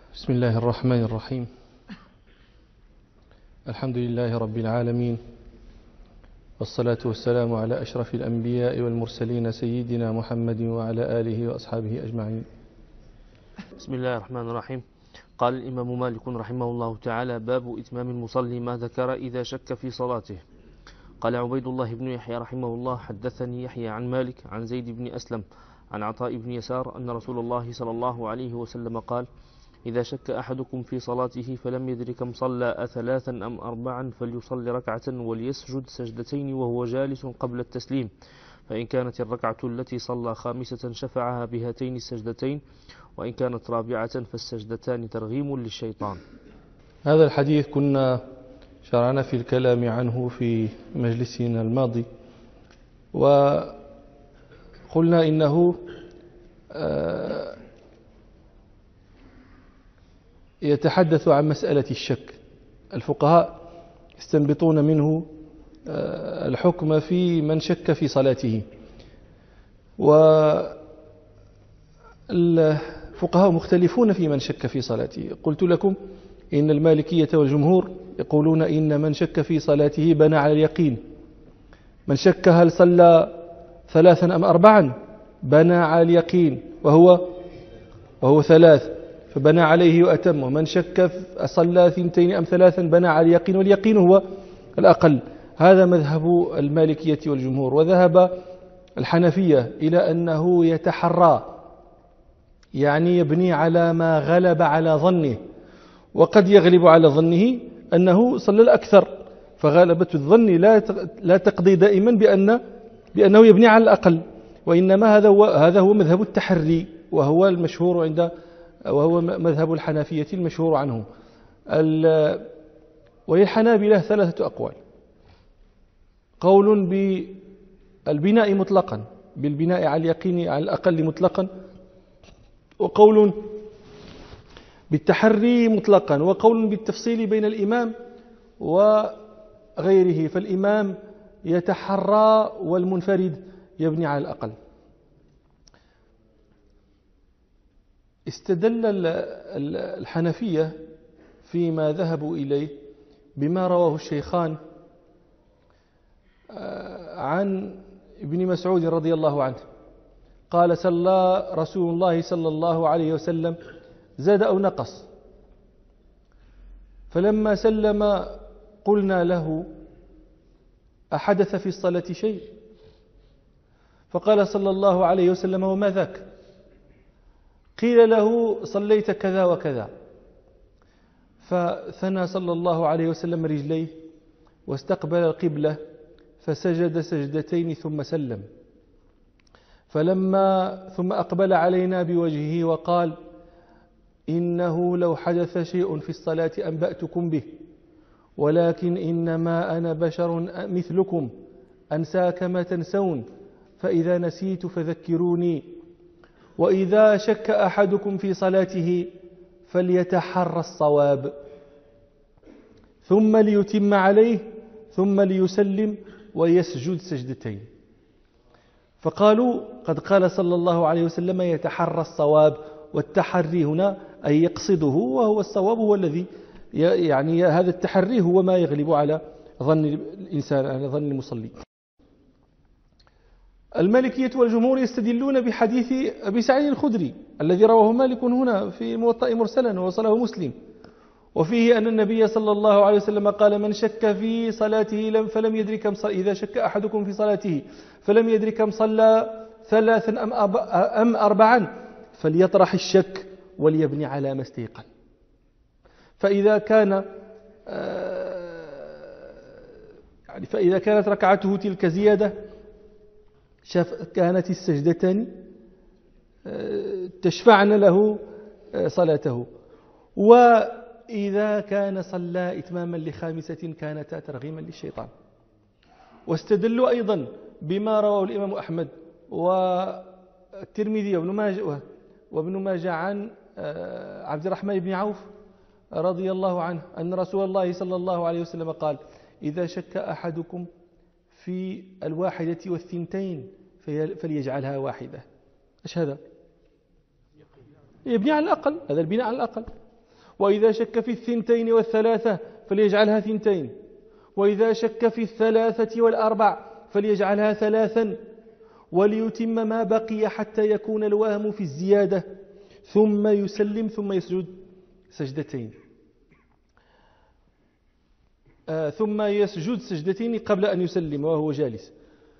بسم الله الرحمن الرحيم. الحمد لله رب العالمين، والصلاة والسلام على أشرف الأنبياء والمرسلين سيدنا محمد وعلى آله وأصحابه أجمعين. بسم الله الرحمن الرحيم. قال الإمام مالك رحمه الله تعالى: باب إتمام المصلي ما ذكر إذا شك في صلاته. قال عبيد الله بن يحيى رحمه الله: حدثني يحيى عن مالك عن زيد بن أسلم عن عطاء بن يسار أن رسول الله صلى الله عليه وسلم قال: إذا شك أحدكم في صلاته فلم يدر كم صلى أثلاثا أم أربعا فليصلي ركعة وليسجد سجدتين وهو جالس قبل التسليم، فإن كانت الركعة التي صلى خامسة شفعها بهاتين السجدتين، وإن كانت رابعة فالسجدتان ترغيم للشيطان. هذا الحديث كنا شرعنا في الكلام عنه في مجلسنا الماضي، وقلنا إنه يتحدث عن مسألة الشك. الفقهاء يستنبطون منه الحكم في من شك في صلاته، والفقهاء مختلفون في من شك في صلاته. قلت لكم إن المالكية والجمهور يقولون إن من شك في صلاته بنى على اليقين. من شك هل صلى ثلاثا أم أربعا بنى على اليقين، وهو ثلاث فبنى عليه وأتم. ومن شك صلى ثنتين أم ثلاثا بنى على اليقين، واليقين هو الأقل. هذا مذهب المالكية والجمهور. وذهب الحنفية إلى أنه يتحرى، يعني يبني على ما غلب على ظنه، وقد يغلب على ظنه أنه صلى الأكثر، فغالبة الظن لا تقضي دائما بأنه يبني على الأقل، وإنما هذا هو مذهب التحري، وهو المشهور وهو مذهب الحنفية المشهور عنه. وللحنابلة ثلاثة أقوال: قول بالبناء مطلقا، بالبناء على اليقين على الأقل مطلقا، وقول بالتحري مطلقا، وقول بالتفصيل بين الإمام وغيره، فالإمام يتحرى والمنفرد يبني على الأقل. استدل الحنفية فيما ذهبوا إليه بما رواه الشيخان عن ابن مسعود رضي الله عنه قال: صلى رسول الله صلى الله عليه وسلم زاد أو نقص، فلما سلم قلنا له: أحدث في الصلاة شيء؟ فقال صلى الله عليه وسلم: وما ذاك؟ قيل له: صليت كذا وكذا. فثنى صلى الله عليه وسلم رجليه واستقبل القبلة فسجد سجدتين ثم سلم، ثم أقبل علينا بوجهه وقال: إنه لو حدث شيء في الصلاة أنبأتكم به، ولكن إنما أنا بشر مثلكم أنسى كما تنسون، فإذا نسيت فذكروني، وإذا شك أحدكم في صلاته فليتحرى الصواب، ثم ليتم عليه، ثم ليسلم ويسجد سجدتين. فقالوا: قد قال صلى الله عليه وسلم يتحرى الصواب، والتحري هنا أي يقصده، وهو الصواب هو الذي يعني هذا التحري هو ما يغلب على ظن الإنسان، على ظن المصلي. المالكية والجمهور يستدلون بحديث أبي سعيد الخدري الذي رواه مالك هنا في الموطأ مرسلا ووصله مسلم، وفيه أن النبي صلى الله عليه وسلم قال: من شك في صلاته فلم يدري كم صلى، إذا شك أحدكم في صلاته فلم يدري كم صلى ثلاثا أم أربعا فليطرح الشك وليبني على ما استيقن. فإذا كانت ركعته تلك زيادة كانت السجدتان تشفعن له صلاته، وإذا كان صلى إتماما لخامسة كانتا ترغيما للشيطان. واستدلوا أيضا بما رواه الإمام أحمد والترمذي وابن ماجه عن عبد الرحمن بن عوف رضي الله عنه أن رسول الله صلى الله عليه وسلم قال: إذا شك أحدكم في الواحدة والثنتين فليجعلها واحدة. ايش هذا؟ يبني على الأقل، هذا البناء على الأقل. وإذا شك في 2 والثلاثة فليجعلها 2، وإذا شك في 3 والأربع فليجعلها 3، وليتم ما بقي حتى يكون الوهم في الزيادة، ثم يسلم ثم يسجد سجدتين، ثم يسجد سجدتين قبل أن يسلم وهو جالس.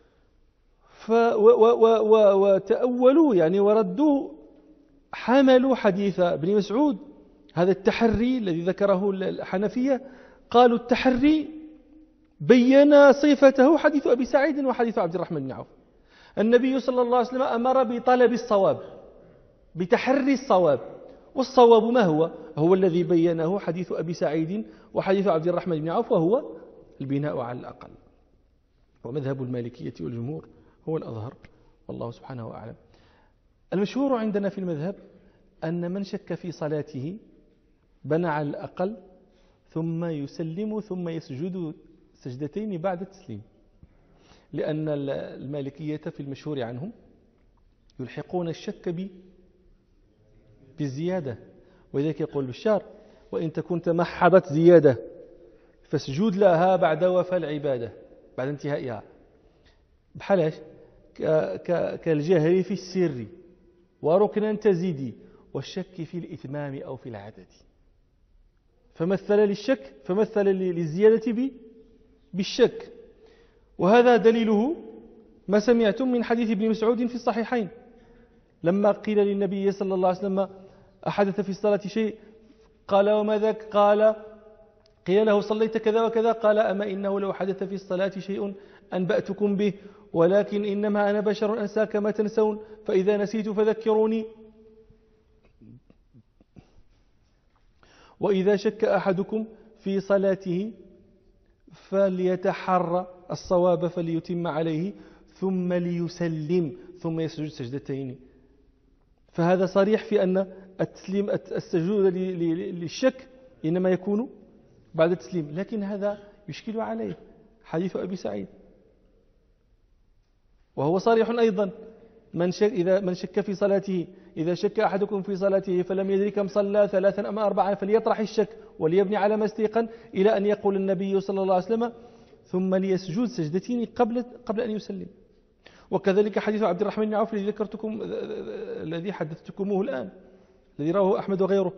وتأولوا يعني وردوا، حملوا حديث ابن مسعود هذا التحري الذي ذكره الحنفية، قالوا التحري بين صفته حديث أبي سعيد وحديث عبد الرحمن بن عوف. النبي صلى الله عليه وسلم أمر بطلب الصواب، بتحري الصواب، والصواب ما هو؟ هو الذي بينه حديث أبي سعيد وحديث عبد الرحمن بن عوف، وهو البناء على الأقل. ومذهب المالكية والجمهور هو الأظهر، والله سبحانه أعلم. المشهور عندنا في المذهب أن من شك في صلاته بنى على الأقل، ثم يسلم ثم يسجد سجدتين بعد التسليم، لأن المالكية في المشهور عنهم يلحقون الشك بالزيادة، ولذلك يقول بشار: وإن تكن تمحضت زيادة فاسجد لها بعد وفاء العبادة، بعد انتهائها، بحالاش كالجهر في السر وركنا تزيدي والشك في الإتمام أو في العدد. فمثل للزيادة بالشك، وهذا دليله ما سمعتم من حديث ابن مسعود في الصحيحين لما قيل للنبي صلى الله عليه وسلم: أحدث في الصلاة شيء؟ قال: وما ذاك؟ قال: قيل له: صليت كذا وكذا. قال: أما إنه لو حدث في الصلاة شيء أنبأتكم به، ولكن إنما أنا بشر أنسى كما تنسون، فإذا نسيت فذكروني. وإذا شك أحدكم في صلاته فليتحرى الصواب فليتم عليه، ثم ليسلم ثم يسجد سجدتين. فهذا صريح في أن السجود للشك إنما يكون بعد التسليم، لكن هذا يشكل عليه حديث أبي سعيد، وهو صريح أيضا: من شك في صلاته، إذا شك أحدكم في صلاته فلم يدري كم صلى 3 أم 4 فليطرح الشك وليبني على ما استيقن، إلى أن يقول النبي صلى الله عليه وسلم: ثم ليسجد سجدتين قبل أن يسلم. وكذلك حديث عبد الرحمن بن عوف الذي حدثتكموه الآن، الذي رواه أحمد وغيره،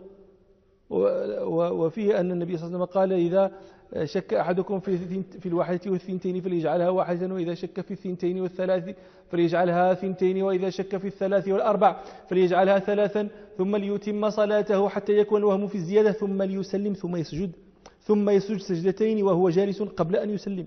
وفيه أن النبي صلى الله عليه وسلم قال: إذا شك أحدكم في الواحدة والثنتين فليجعلها واحدة، وإذا شك في 2 والثلاث فليجعلها 2، وإذا شك في 3 والأربع فليجعلها 3، ثم ليتم صلاته حتى يكون الوهم في الزيادة، ثم ليسلم ثم يسجد سجدتين وهو جالس قبل أن يسلم.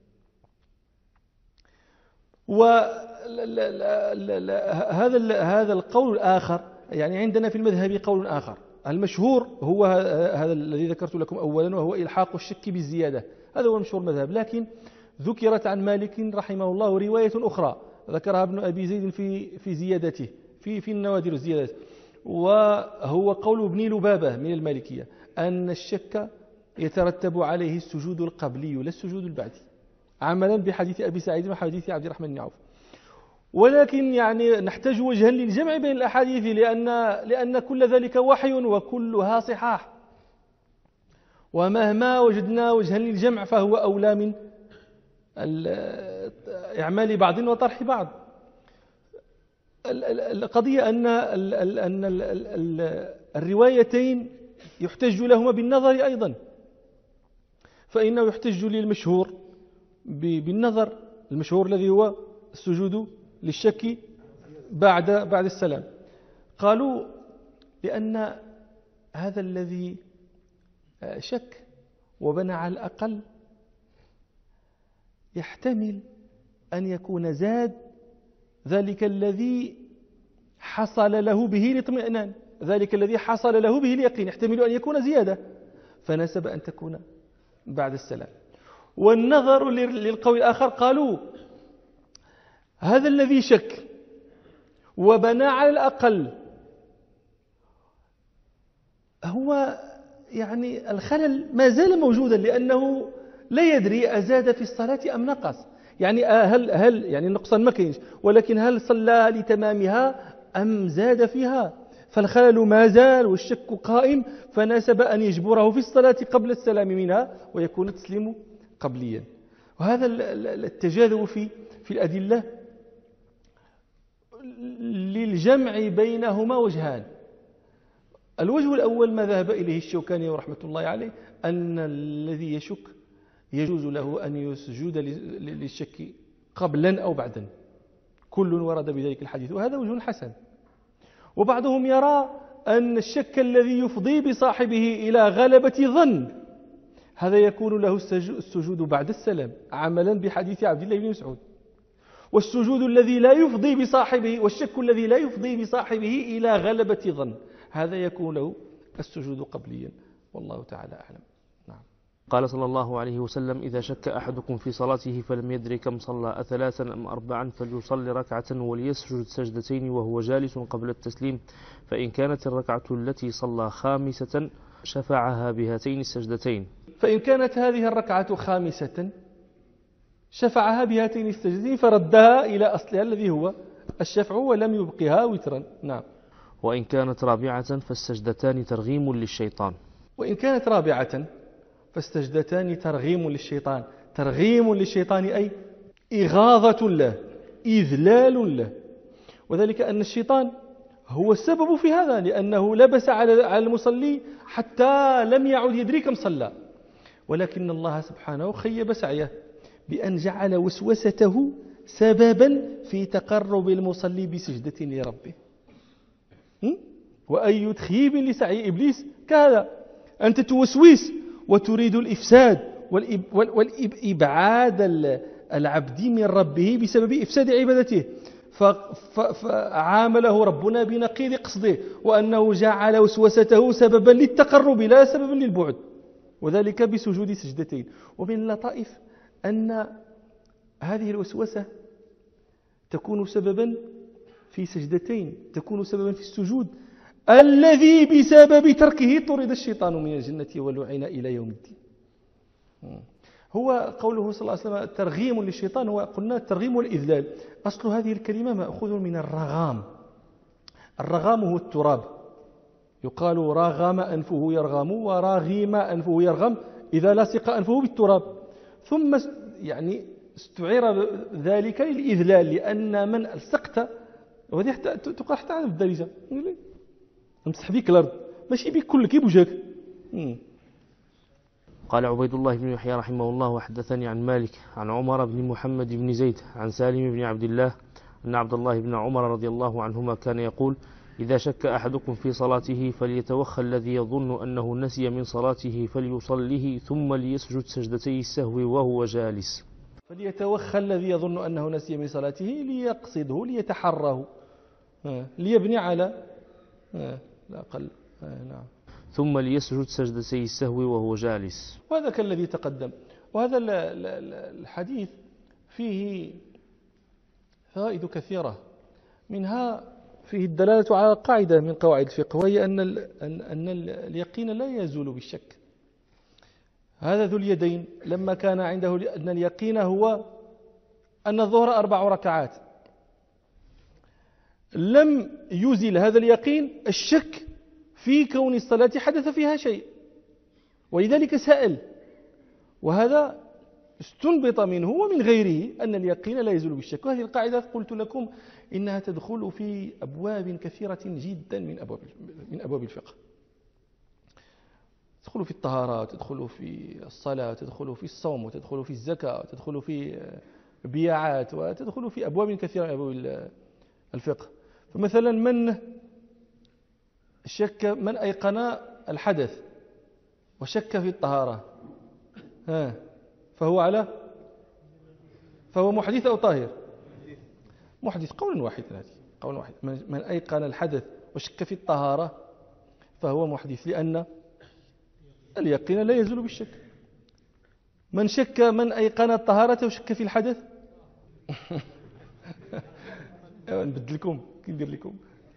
هذا القول الآخر، يعني عندنا في المذهب قول آخر، المشهور هو هذا الذي ذكرت لكم أولا، وهو إلحاق الشك بالزيادة، هذا هو مشهور المذهب. لكن ذكرت عن مالك رحمه الله رواية أخرى ذكرها ابن أبي زيد في زيادته، في النوادر الزيادات، وهو قول ابن لبابة من المالكية، أن الشك يترتب عليه السجود القبلي لا السجود البعدي، عملا بحديث أبي سعيد وحديث عبد الرحمن بن عوف. ولكن يعني نحتاج وجها للجمع بين الأحاديث، لأن كل ذلك وحي وكلها صحاح، ومهما وجدنا وجها للجمع فهو أولى من إعمال بعض وطرح بعض. القضية أن الروايتين يحتج لهما بالنظر أيضا، فإنه يحتج للمشهور بالنظر، المشهور الذي هو السجود للشك بعد السلام. قالوا لأن هذا الذي شك وبنى على الأقل يحتمل أن يكون زاد ذلك الذي حصل له به الاطمئنان، ذلك الذي حصل له به اليقين، يحتمل أن يكون زيادة، فنسب أن تكون بعد السلام. والنظر للقول الآخر، قالوا هذا الذي شك وبنى على الأقل هو يعني الخلل ما زال موجودا، لأنه لا يدري أزاد في الصلاة أم نقص، يعني هل يعني نقصا ما كاينش، ولكن هل صلى لتمامها أم زاد فيها؟ فالخلل ما زال والشك قائم، فناسب أن يجبره في الصلاة قبل السلام منها ويكون التسليم قبليا. وهذا التجاذب في الأدلة للجمع بينهما وجهان. الوجه الأول ما ذهب إليه الشوكاني رحمة الله عليه، أن الذي يشك يجوز له أن يسجد للشك قبلا أو بعدا، كل ورد بذلك الحديث، وهذا وجه حسن. وبعضهم يرى أن الشك الذي يفضي بصاحبه إلى غلبة ظن هذا يكون له السجود بعد السلام عملا بحديث عبد الله بن مسعود، والسجود الذي لا يفضي بصاحبه والشك الذي لا يفضي بصاحبه إلى غلبة ظن هذا يكون له السجود قبليا، والله تعالى أعلم. نعم. قال صلى الله عليه وسلم: إذا شك أحدكم في صلاته فلم يدري كم صلى أثلاثا أم أربعا فليصلي ركعة وليسجد سجدتين وهو جالس قبل التسليم، فإن كانت الركعة التي صلى خامسة شفعها بهاتين السجدتين. فإن كانت هذه الركعة خامسة شفعها بهاتين السجدتين فردها إلى أصلها الذي هو الشفع ولم يبقها وترا. نعم. وإن كانت رابعة فالسجدتان ترغيم للشيطان. وإن كانت رابعة فالسجدتان ترغيم للشيطان. ترغيم للشيطان أي إغاظة له، إذلال له، وذلك أن الشيطان هو السبب في هذا، لأنه لبس على المصلي حتى لم يعد يدري كم صلى، ولكن الله سبحانه خيب سعيه بأن جعل وسوسته سببا في تقرب المصلي بسجدة لربه. وأي تخييب لسعي إبليس كهذا، أنت توسوس وتريد الإفساد والإبعاد العبد من ربه بسبب إفساد عبادته، فعامله ربنا بنقيض قصده، وأنه جعل وسوسته سببا للتقرب لا سببا للبعد، وذلك بسجود سجدتين. ومن اللطائف أن هذه الوسوسة تكون سببا في سجدتين، تكون سببا في السجود الذي بسبب تركه طرد الشيطان من الجنة ولعن إلى يوم الدين. هو قوله صلى الله عليه وسلم ترغيم للشيطان، هو قلنا الترغيم والإذلال. أصل هذه الكلمة مأخوذ من الرغام. الرغام هو التراب، يقال راغم أنفه يرغم وراغيم أنفه يرغم إذا لصق أنفه بالتراب، ثم يعني استعير ذلك للإذلال، لأن من ألصقت وهذه تقع حتى على الدارجة امسح بيك الأرض ماشي بيك كل كيب وجهك. قال عبيد الله بن يحيى رحمه الله: وحدثني عن مالك عن عمر بن محمد بن زيد عن سالم بن عبد الله أن عبد الله بن عمر رضي الله عنهما كان يقول: إذا شك أحدكم في صلاته فليتوخى الذي يظن أنه نسي من صلاته فليصليه ثم ليسجد سجدتي السهو وهو جالس. فليتوخى الذي يظن أنه نسي من صلاته، ليقصده، ليتحراه، ليبني على لا أقل. نعم. ثم ليسجد سجدتي السهو وهو جالس. وهذا كالذي تقدم. وهذا الحديث فيه فوائد كثيرة، منها فيه الدلالة على قاعدة من قواعد الفقه، وهي أن اليقين لا يزول بالشك. هذا ذو اليدين لما كان عنده أن اليقين هو أن الظهر 4 ركعات، لم يزل هذا اليقين الشك في كون الصلاة حدث فيها شيء، ولذلك سأل، وهذا استنبط منه ومن غيره أن اليقين لا يزول بالشك. وهذه القاعدة قلت لكم إنها تدخل في أبواب كثيرة جدا من أبواب الفقه، تدخل في الطهارة، وتدخل في الصلاة، وتدخل في الصوم، وتدخل في الزكاة، وتدخل في بيعات، وتدخل في أبواب كثيرة من أبواب الفقه. فمثلا من أيقن الحدث وشك في الطهارة فهو محدث أو طاهر؟ محدث، قول واحد. قول واحد. من أيقن الحدث وشك في الطهارة فهو محدث، لأن اليقين لا يزول بالشك. من أيقن الطهارة وشك في الحدث نبدلكم كي ندير لكم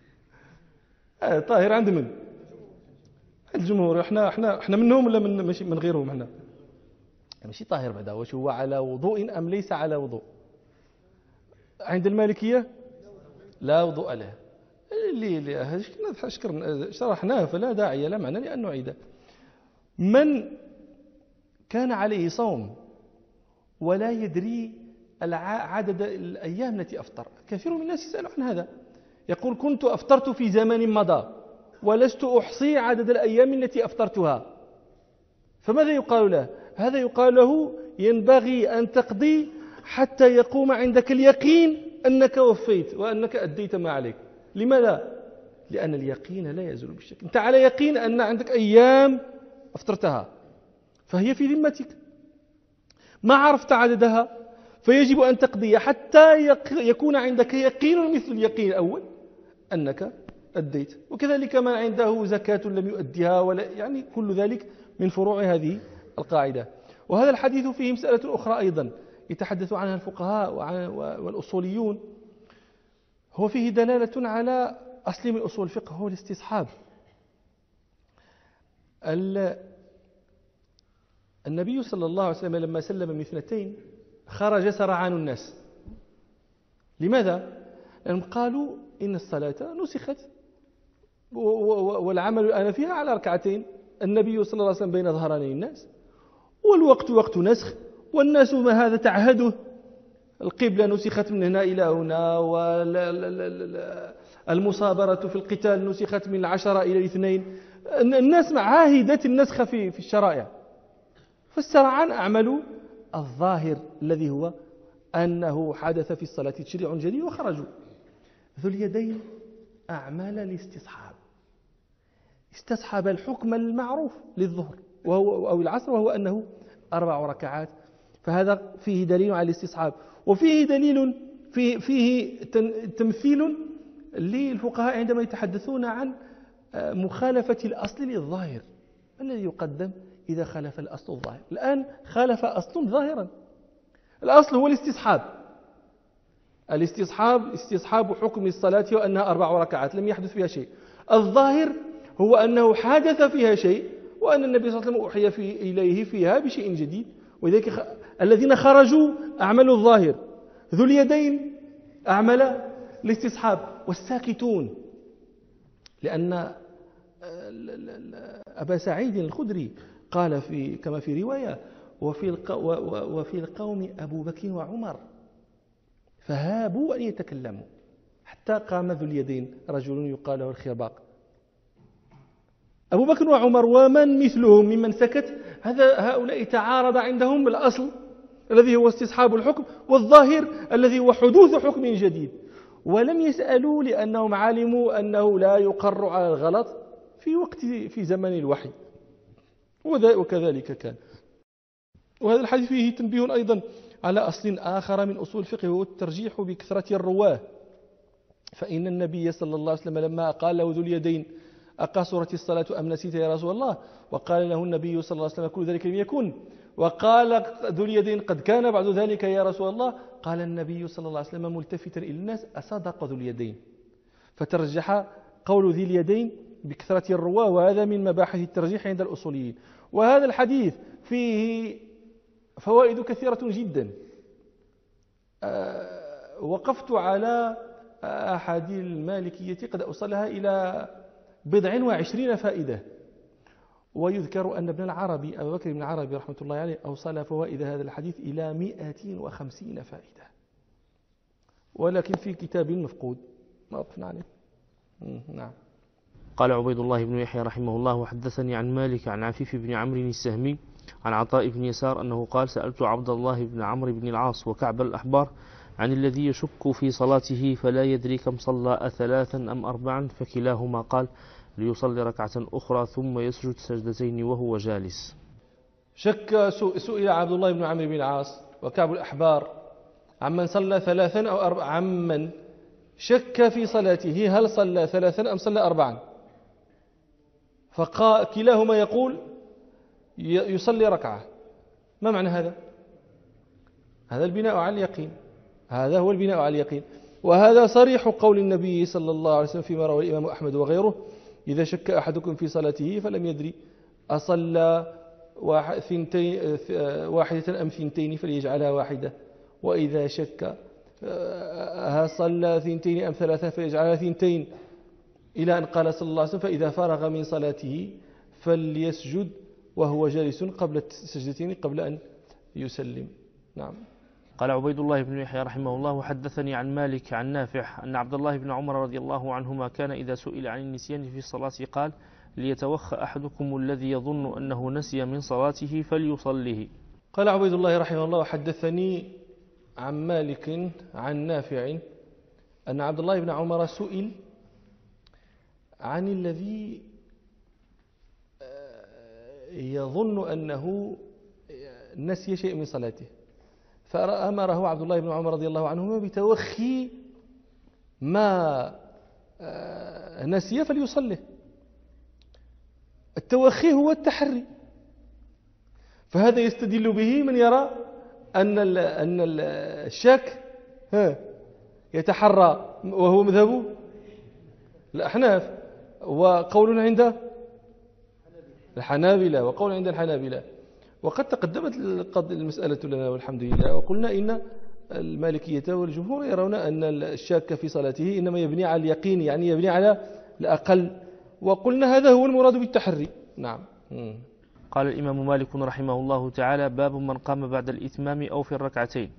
طاهر عند من؟ الجمهور. احنا منهم ولا ماشي من غيرهم؟ احنا ماشي طاهر بعدا، واش هو على وضوء ام ليس على وضوء؟ عند المالكية لا وضوء له. اللي شرحناه فلا داعي لا معنى لأن نعيده. من كان عليه صوم ولا يدري عدد الأيام التي أفطر، كثير من الناس يسأل عن هذا، يقول كنت أفطرت في زمن مضى ولست أحصي عدد الأيام التي أفطرتها، فماذا يقال له؟ هذا يقال له ينبغي أن تقضي حتى يقوم عندك اليقين أنك وفيت وأنك أديت ما عليك. لماذا؟ لأن اليقين لا يزول بالشك. أنت على يقين أن عندك أيام أفطرتها فهي في ذمتك، ما عرفت عددها فيجب أن تقضي حتى يكون عندك يقين مثل اليقين الأول أنك أديت. وكذلك من عنده زكاة لم يؤديها ولا، يعني كل ذلك من فروع هذه القاعدة. وهذا الحديث فيه مسألة أخرى أيضا يتحدث عنها الفقهاء والأصوليون، هو فيه دلالة على أصل من أصول الفقه، هو الاستصحاب. النبي صلى الله عليه وسلم لما سلم من اثنتين خرج سرعان الناس. لماذا؟ لأنهم قالوا إن الصلاة نسخت والعمل الآن فيها على ركعتين، النبي صلى الله عليه وسلم بين ظهراني الناس والوقت وقت نسخ، والناس ما هذا تعهده، القبلة نسخت من هنا إلى هنا، والمصابرة في القتال نسخت من 10 إلى 2. الناس عاهدة النسخ في الشرائع، فالسرعان أعملوا الظاهر الذي هو أنه حدث في الصلاة تشريع جديد وخرجوا. ذو اليدين أعمال الاستصحاب، استصحب الحكم المعروف للظهر أو العصر وهو أنه 4 ركعات، فهذا فيه دليل على الاستصحاب. وفيه دليل فيه تمثيل للفقهاء عندما يتحدثون عن مخالفة الأصل للظاهر. الذي يقدم إذا خالف الأصل الظاهر؟ الآن خالف أصل ظاهرا، الأصل هو الاستصحاب استصحاب حكم الصلاة وأنها 4 ركعات لم يحدث فيها شيء. الظاهر هو أنه حدث فيها شيء وأن النبي صلى الله عليه وسلم أوحي إليه فيها بشيء جديد، وذلك الذين خرجوا أعملوا الظاهر، ذو اليدين أعمل الاستصحاب. والساكتون، لأن أبا سعيد الخدري قال كما في رواية وفي القوم أبو بكر وعمر فهابوا أن يتكلموا حتى قام ذو اليدين رجل يقال له الخرباق. أبو بكر وعمر ومن مثلهم ممن سكت، هؤلاء تعارض عندهم الأصل الذي هو استصحاب الحكم والظاهر الذي هو حدوث حكم جديد، ولم يسألوا لأنهم علموا أنه لا يقر على الغلط في زمن الوحي، وكذلك كان. وهذا الحديث فيه تنبيه أيضا على أصل آخر من أصول الفقه، وهو الترجيح بكثرة الرواه. فإن النبي صلى الله عليه وسلم لما قال له ذو اليدين أقصرت الصلاة أم نسيت يا رسول الله، وقال له النبي صلى الله عليه وسلم كل ذلك لم يكن، وقال ذو اليدين قد كان بعد ذلك يا رسول الله، قال النبي صلى الله عليه وسلم ملتفتا إلى الناس أصدق ذو اليدين، فترجح قول ذي اليدين بكثرة الرواه، وهذا من مباحث الترجيح عند الأصوليين. وهذا الحديث فيه فوائد كثيرة جدا. وقفت على أحد المالكية قد أوصلها إلى 20 فائدة، ويذكر أن ابن العربي أبو بكر بن العربي رحمة الله عليه أوصل فوائد هذا الحديث إلى 250 فائدة، ولكن في كتاب مفقود ما وقفنا عليه. نعم. قال عبيد الله بن يحيى رحمه الله وحدثني عن مالك عن عفيف بن عمرو السهمي عن عطاء بن يسار أنه قال سألت عبد الله بن عمرو بن العاص وكعب الأحبار عن الذي يشك في صلاته فلا يدري كم صلى 3 أم 4، فكلاهما قال ليصلي ركعة أخرى ثم يسجد سجدتين وهو جالس. شك سئل عبد الله بن عمرو بن العاص وكعب الأحبار عمن صلى 3 أو 4، عمن شك في صلاته هل صلى 3 أم صلى 4، فكلاهما يقول يصلي ركعة. ما معنى هذا؟ هذا البناء على اليقين، هذا هو البناء على اليقين، وهذا صريح قول النبي صلى الله عليه وسلم فيما روى الإمام أحمد وغيره: إذا شك أحدكم في صلاته فلم يدري أصلى 1 أم 2 فليجعلها 1، وإذا شك هل صلى 2 أم 3 فليجعلها 2، إلى أن قال صلى الله عليه وسلم فإذا فرغ من صلاته فليسجد وهو جالس قبل السجدتين قبل أن يسلم. نعم. قال عبيد الله بن يحيى رحمه الله وحدثني عن مالك عن نافع أن عبد الله بن عمر رضي الله عنهما كان إذا سئل عن النسيان في الصلاة قال ليتوخى أحدكم الذي يظن أنه نسي من صلاته فليصليه. قال عبيد الله رحمه الله وحدثني عن مالك عن نافع أن عبد الله بن عمر سئل عن الذي يظن أنه نسي شيء من صلاته، فأمره عبد الله بن عمر رضي الله عنهما بتوخي ما نسي فليصلي. التوخي هو التحري، فهذا يستدل به من يرى أن الشاك يتحرى وهو مذهب الأحناف، وقول عند الحنابلة وقول عند الحنابلة. وقد تقدمت المسألة لنا والحمد لله، وقلنا إن المالكية والجمهور يرون أن الشاك في صلاته إنما يبني على اليقين، يعني يبني على الأقل، وقلنا هذا هو المراد بالتحري. نعم. قال الإمام مالك رحمه الله تعالى باب من قام بعد الإتمام أو في الركعتين.